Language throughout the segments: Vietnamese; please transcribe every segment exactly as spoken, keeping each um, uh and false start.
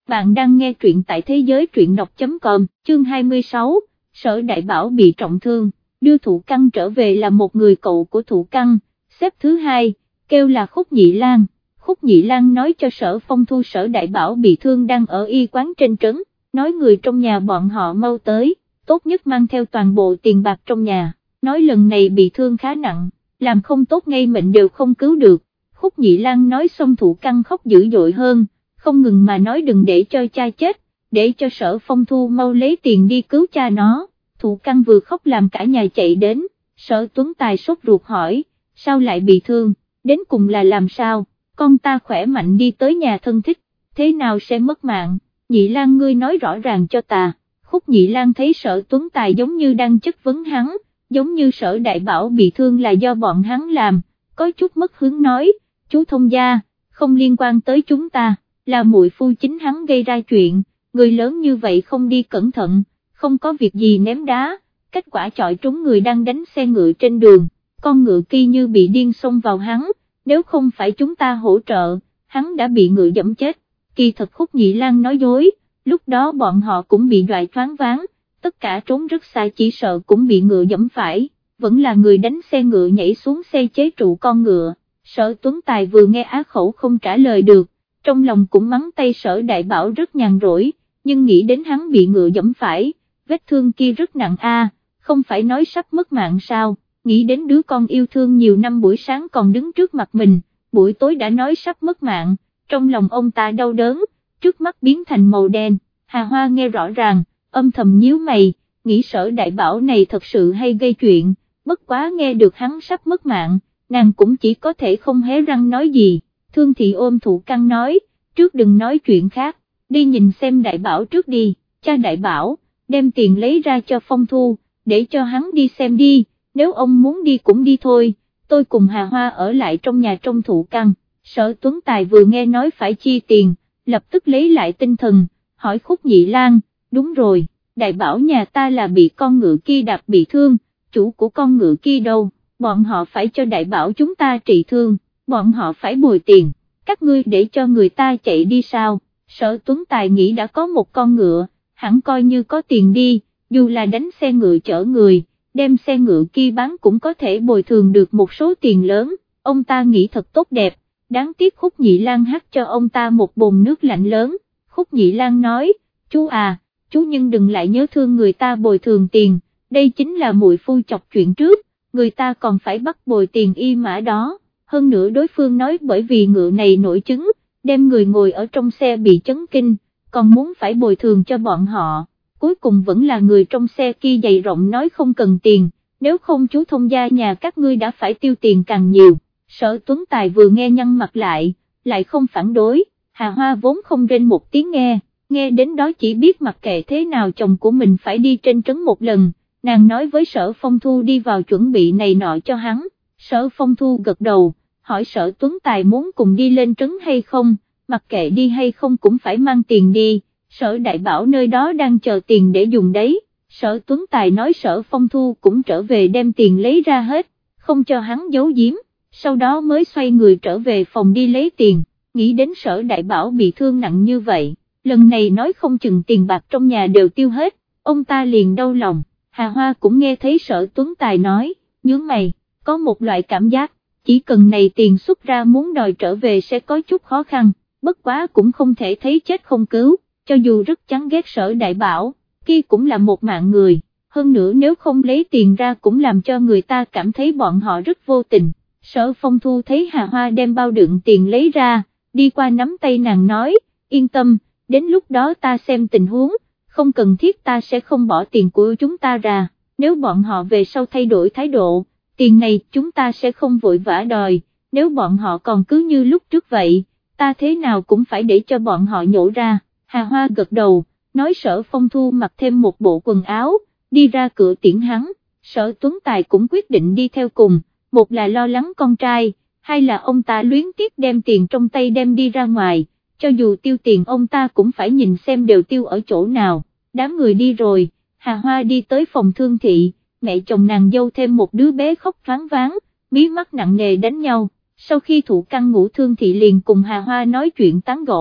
Bạn đang nghe truyện tại thế giới truyện đọc chấm com, chương hai mươi sáu, Sở Đại Bảo bị trọng thương, đưa Thụ Căn trở về là một người cậu của Thụ Căn, xếp thứ hai, kêu là Khúc Nhị Lang. Khúc Nhị Lang nói cho Sở Phong Thu Sở Đại Bảo bị thương đang ở y quán trên trấn, nói người trong nhà bọn họ mau tới, tốt nhất mang theo toàn bộ tiền bạc trong nhà, nói lần này bị thương khá nặng, làm không tốt ngay mệnh đều không cứu được. Khúc Nhị Lang nói xong Thụ Căn khóc dữ dội hơn, không ngừng mà nói đừng để cho cha chết, để cho Sở Phong Thu mau lấy tiền đi cứu cha nó. Thụ Căn vừa khóc làm cả nhà chạy đến, Sở Tuấn Tài sốt ruột hỏi, sao lại bị thương, đến cùng là làm sao, con ta khỏe mạnh đi tới nhà thân thích, thế nào sẽ mất mạng, Nhị Lang ngươi nói rõ ràng cho ta. Khúc Nhị Lang thấy Sở Tuấn Tài giống như đang chất vấn hắn, giống như Sở Đại Bảo bị thương là do bọn hắn làm, có chút mất hứng nói, chú thông gia, không liên quan tới chúng ta, là muội phu chính hắn gây ra chuyện, người lớn như vậy không đi cẩn thận, không có việc gì ném đá, kết quả chọi trúng người đang đánh xe ngựa trên đường, con ngựa kia như bị điên xông vào hắn, nếu không phải chúng ta hỗ trợ, hắn đã bị ngựa giẫm chết. Kỳ thật Khúc Nhị Lang nói dối, lúc đó bọn họ cũng bị dọa choáng váng, tất cả trốn rất xa chỉ sợ cũng bị ngựa giẫm phải, vẫn là người đánh xe ngựa nhảy xuống xe chế trụ con ngựa. Sở Tuấn Tài vừa nghe á khẩu không trả lời được, trong lòng cũng mắng tay Sở Đại Bảo rất nhàn rỗi, nhưng nghĩ đến hắn bị ngựa giẫm phải, vết thương kia rất nặng a, không phải nói sắp mất mạng sao, nghĩ đến đứa con yêu thương nhiều năm buổi sáng còn đứng trước mặt mình, buổi tối đã nói sắp mất mạng, trong lòng ông ta đau đớn, trước mắt biến thành màu đen. Hà Hoa nghe rõ ràng, âm thầm nhíu mày, nghĩ Sở Đại Bảo này thật sự hay gây chuyện, bất quá nghe được hắn sắp mất mạng, nàng cũng chỉ có thể không hé răng nói gì. Thương Thị ôm Thụ Căn nói, trước đừng nói chuyện khác, đi nhìn xem Đại Bảo trước đi, cha Đại Bảo, đem tiền lấy ra cho Phong Thu, để cho hắn đi xem đi, nếu ông muốn đi cũng đi thôi, tôi cùng Hà Hoa ở lại trong nhà trong Thụ Căn. Sở Tuấn Tài vừa nghe nói phải chi tiền, lập tức lấy lại tinh thần, hỏi Khúc Nhị Lang, đúng rồi, Đại Bảo nhà ta là bị con ngựa kia đạp bị thương, chủ của con ngựa kia đâu, bọn họ phải cho Đại Bảo chúng ta trị thương, bọn họ phải bồi tiền, các ngươi để cho người ta chạy đi sao? Sở Tuấn Tài nghĩ đã có một con ngựa, hẳn coi như có tiền đi, dù là đánh xe ngựa chở người, đem xe ngựa kia bán cũng có thể bồi thường được một số tiền lớn, ông ta nghĩ thật tốt đẹp, đáng tiếc Khúc Nhị Lang hắt cho ông ta một bồn nước lạnh lớn. Khúc Nhị Lang nói, chú à, chú nhưng đừng lại nhớ thương người ta bồi thường tiền, đây chính là muội phu chọc chuyện trước, người ta còn phải bắt bồi tiền y mã đó. Hơn nữa đối phương nói bởi vì ngựa này nổi chứng, đem người ngồi ở trong xe bị chấn kinh, còn muốn phải bồi thường cho bọn họ, cuối cùng vẫn là người trong xe kia dày rộng nói không cần tiền, nếu không chú thông gia nhà các ngươi đã phải tiêu tiền càng nhiều. Sở Tuấn Tài vừa nghe nhăn mặt lại, lại không phản đối, Hà Hoa vốn không rên một tiếng nghe, nghe đến đó chỉ biết mặc kệ thế nào chồng của mình phải đi trên trấn một lần, nàng nói với Sở Phong Thu đi vào chuẩn bị này nọ cho hắn. Sở Phong Thu gật đầu, hỏi Sở Tuấn Tài muốn cùng đi lên trấn hay không, mặc kệ đi hay không cũng phải mang tiền đi, Sở Đại Bảo nơi đó đang chờ tiền để dùng đấy. Sở Tuấn Tài nói Sở Phong Thu cũng trở về đem tiền lấy ra hết, không cho hắn giấu giếm, sau đó mới xoay người trở về phòng đi lấy tiền, nghĩ đến Sở Đại Bảo bị thương nặng như vậy, lần này nói không chừng tiền bạc trong nhà đều tiêu hết, ông ta liền đau lòng. Hà Hoa cũng nghe thấy Sở Tuấn Tài nói, nhướng mày, có một loại cảm giác, chỉ cần này tiền xuất ra muốn đòi trở về sẽ có chút khó khăn, bất quá cũng không thể thấy chết không cứu, cho dù rất chán ghét Sở Đại Bảo, kia cũng là một mạng người, hơn nữa nếu không lấy tiền ra cũng làm cho người ta cảm thấy bọn họ rất vô tình. Sở Phong Thu thấy Hà Hoa đem bao đựng tiền lấy ra, đi qua nắm tay nàng nói, yên tâm, đến lúc đó ta xem tình huống, không cần thiết ta sẽ không bỏ tiền của chúng ta ra, nếu bọn họ về sau thay đổi thái độ, tiền này chúng ta sẽ không vội vã đòi, nếu bọn họ còn cứ như lúc trước vậy, ta thế nào cũng phải để cho bọn họ nhổ ra. Hà Hoa gật đầu, nói Sở Phong Thu mặc thêm một bộ quần áo, đi ra cửa tiễn hắn. Sở Tuấn Tài cũng quyết định đi theo cùng, một là lo lắng con trai, hai là ông ta luyến tiếc đem tiền trong tay đem đi ra ngoài, cho dù tiêu tiền ông ta cũng phải nhìn xem đều tiêu ở chỗ nào. Đám người đi rồi, Hà Hoa đi tới phòng Thương Thị, mẹ chồng nàng dâu thêm một đứa bé khóc thoáng váng, mí mắt nặng nề đánh nhau. Sau khi Thụ Căn ngủ Thương Thị liền cùng Hà Hoa nói chuyện tán gẫu,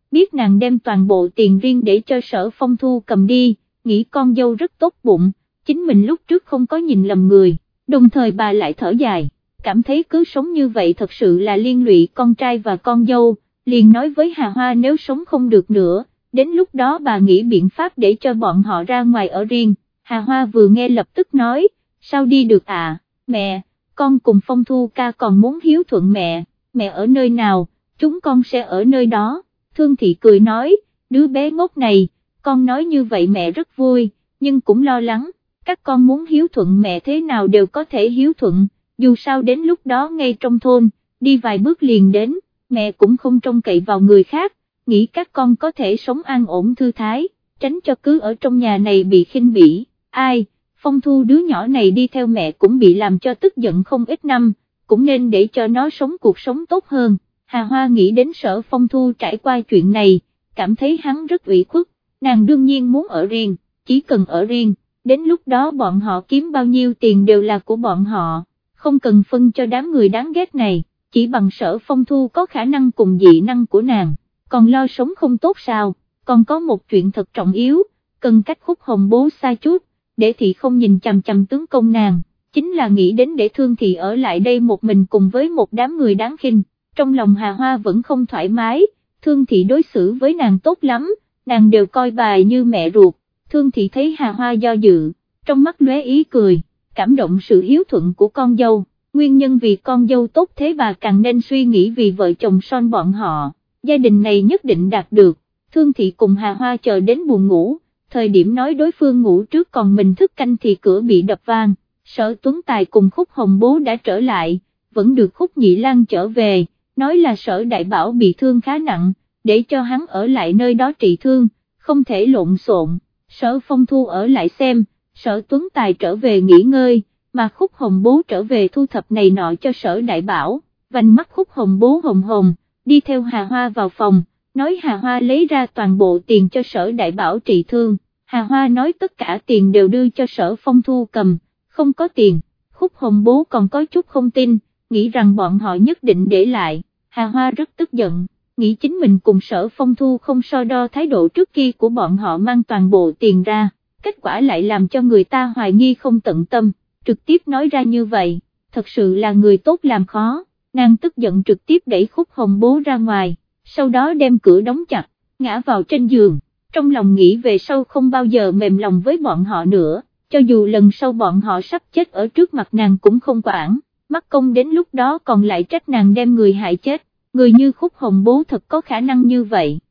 biết nàng đem toàn bộ tiền riêng để cho Sở Phong Thu cầm đi, nghĩ con dâu rất tốt bụng, chính mình lúc trước không có nhìn lầm người, đồng thời bà lại thở dài, cảm thấy cứ sống như vậy thật sự là liên lụy con trai và con dâu, liền nói với Hà Hoa nếu sống không được nữa, đến lúc đó bà nghĩ biện pháp để cho bọn họ ra ngoài ở riêng. Hà Hoa vừa nghe lập tức nói, sao đi được à, mẹ, con cùng Phong Thu ca còn muốn hiếu thuận mẹ, mẹ ở nơi nào, chúng con sẽ ở nơi đó. Thương Thị cười nói, đứa bé ngốc này, con nói như vậy mẹ rất vui, nhưng cũng lo lắng, các con muốn hiếu thuận mẹ thế nào đều có thể hiếu thuận, dù sao đến lúc đó ngay trong thôn, đi vài bước liền đến, mẹ cũng không trông cậy vào người khác, nghĩ các con có thể sống an ổn thư thái, tránh cho cứ ở trong nhà này bị khinh bỉ. Ai, Phong Thu đứa nhỏ này đi theo mẹ cũng bị làm cho tức giận không ít năm, cũng nên để cho nó sống cuộc sống tốt hơn. Hà Hoa nghĩ đến Sở Phong Thu trải qua chuyện này, cảm thấy hắn rất ủy khuất, nàng đương nhiên muốn ở riêng, chỉ cần ở riêng, đến lúc đó bọn họ kiếm bao nhiêu tiền đều là của bọn họ, không cần phân cho đám người đáng ghét này, chỉ bằng Sở Phong Thu có khả năng cùng dị năng của nàng, còn lo sống không tốt sao, còn có một chuyện thật trọng yếu, cần cách Khúc Hồng bố xa chút, để Thị không nhìn chằm chằm tướng công nàng, chính là nghĩ đến để Thương Thị ở lại đây một mình cùng với một đám người đáng khinh. Trong lòng Hà Hoa vẫn không thoải mái, Thương Thị đối xử với nàng tốt lắm, nàng đều coi bà như mẹ ruột. Thương Thị thấy Hà Hoa do dự, trong mắt lóe ý cười, cảm động sự hiếu thuận của con dâu, nguyên nhân vì con dâu tốt thế bà càng nên suy nghĩ vì vợ chồng son bọn họ, gia đình này nhất định đạt được. Thương Thị cùng Hà Hoa chờ đến buồn ngủ, thời điểm nói đối phương ngủ trước còn mình thức canh thì cửa bị đập vang, Sở Tuấn Tài cùng Khúc Hồng bố đã trở lại, vẫn được Khúc Nhị Lang trở về, nói là Sở Đại Bảo bị thương khá nặng, để cho hắn ở lại nơi đó trị thương, không thể lộn xộn. Sở Phong Thu ở lại xem, Sở Tuấn Tài trở về nghỉ ngơi, mà Khúc Hồng bố trở về thu thập này nọ cho Sở Đại Bảo. Vành mắt Khúc Hồng bố hồng hồng, đi theo Hà Hoa vào phòng, nói Hà Hoa lấy ra toàn bộ tiền cho Sở Đại Bảo trị thương. Hà Hoa nói tất cả tiền đều đưa cho Sở Phong Thu cầm, không có tiền. Khúc Hồng bố còn có chút không tin, nghĩ rằng bọn họ nhất định để lại. Hà Hoa rất tức giận, nghĩ chính mình cùng Sở Phong Thu không so đo thái độ trước kia của bọn họ mang toàn bộ tiền ra, kết quả lại làm cho người ta hoài nghi không tận tâm, trực tiếp nói ra như vậy, thật sự là người tốt làm khó. Nàng tức giận trực tiếp đẩy Khúc Hồng bố ra ngoài, sau đó đem cửa đóng chặt, ngã vào trên giường, trong lòng nghĩ về sau không bao giờ mềm lòng với bọn họ nữa, cho dù lần sau bọn họ sắp chết ở trước mặt nàng cũng không quản, mắc công đến lúc đó còn lại trách nàng đem người hại chết, người như Khúc Hồng bố thật có khả năng như vậy.